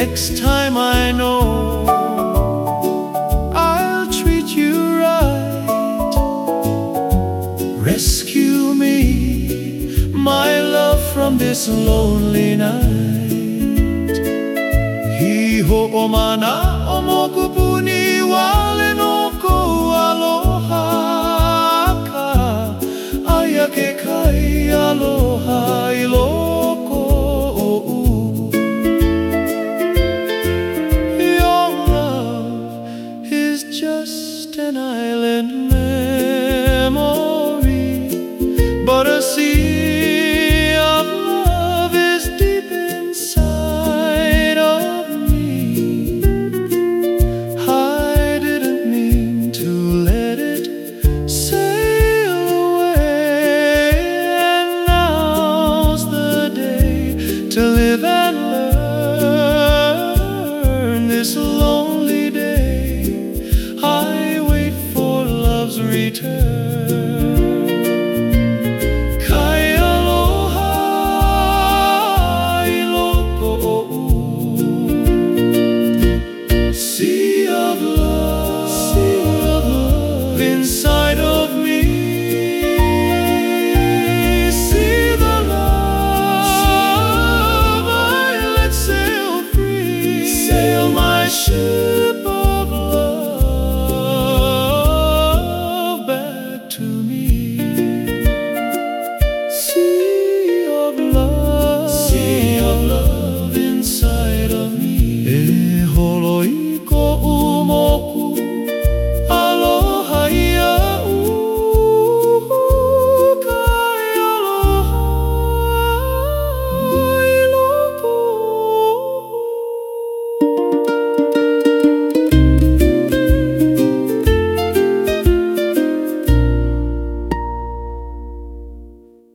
Next time I know I'll treat you right. Rescue me, my love, from this lonely night. Hiho o mana o mokupuni wale no ko aloha ka ayake kai aloha I loko o'u. Your love is just an island memory, but a sea of love is deep inside of me. I didn't mean to let it sail away, and now's the day to live and learn. This lonely day I wait for love's return. Kai aloha I loko o'u. Sea of love inside